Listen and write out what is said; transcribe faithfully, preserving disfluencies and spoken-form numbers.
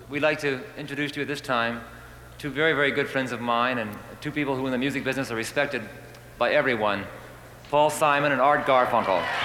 we'd like to introduce to you at this time two very, very good friends of mine and two people who in the music business are respected by everyone, Paul Simon and Art Garfunkel.